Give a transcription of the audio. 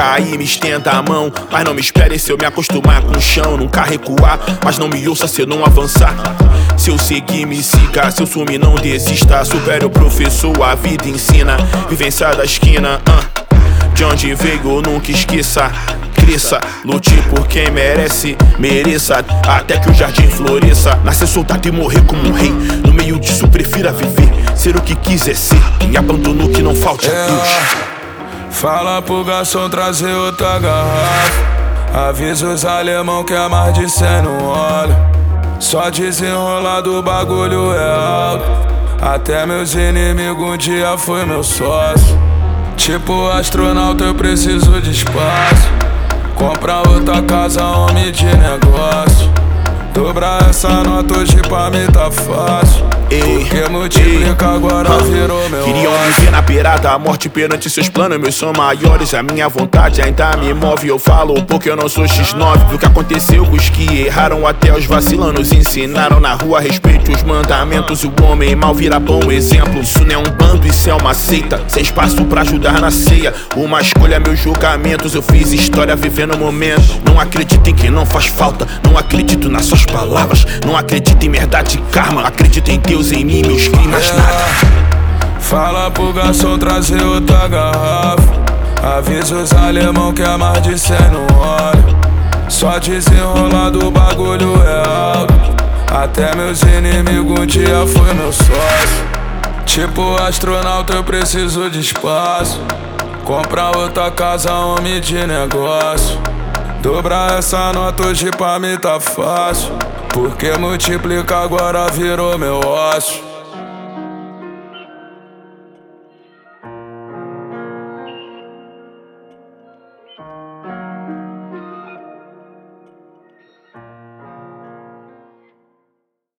cair, me estenda a mão. Mas não me espere se eu me acostumar com o chão. Nunca recuar, mas não me ouça se eu não avançar. Se eu seguir, me siga. Se eu sumir, não desista. Supere o professor, a vida ensina. Vivência da esquina, de onde veio, nunca esqueça. Cresça, lute por quem merece, mereça, até que o jardim floresça. Nascer soldado e morrer como um rei. No meio disso prefira viver, ser o que quiser ser, e abandonou que não falte a Deus. Fala pro garçom trazer outra garrafa. Avisa os alemão que é mais de 100 no óleo. Só desenrolar do bagulho é alto. Até meus inimigos um dia foi meu sócio. Tipo astronauta eu preciso de espaço. Comprar outra casa, homem de negócio. Dobrar essa nota hoje pra mim tá fácil. Porque multiplica agora virou meu Queriam me ver na beirada, a morte perante seus planos. Meus são maiores, a minha vontade ainda me move. Eu falo porque eu não sou X9. O que aconteceu com os que erraram, até os vacilanos ensinaram na rua, respeite os mandamentos. O homem mal vira bom exemplo. Isso não é um bando, isso é uma seita. Sem espaço pra ajudar na ceia. Uma escolha, meus julgamentos. Eu fiz história vivendo o momento. Não acredito em quem não faz falta. Não acredito nas suas palavras. Não acredito em verdade e karma. Acredito em Deus, em mim, meus crimes, nada. Fala pro garçom trazer outra garrafa. Avisa os alemão que é mais de 100 no óleo. Só desenrolar do bagulho é alto. Até meus inimigos um dia foi meu sócio. Tipo astronauta eu preciso de espaço. Comprar outra casa, homem de negócio. Dobrar essa nota hoje pra mim tá fácil. Porque multiplica agora virou meu ócio.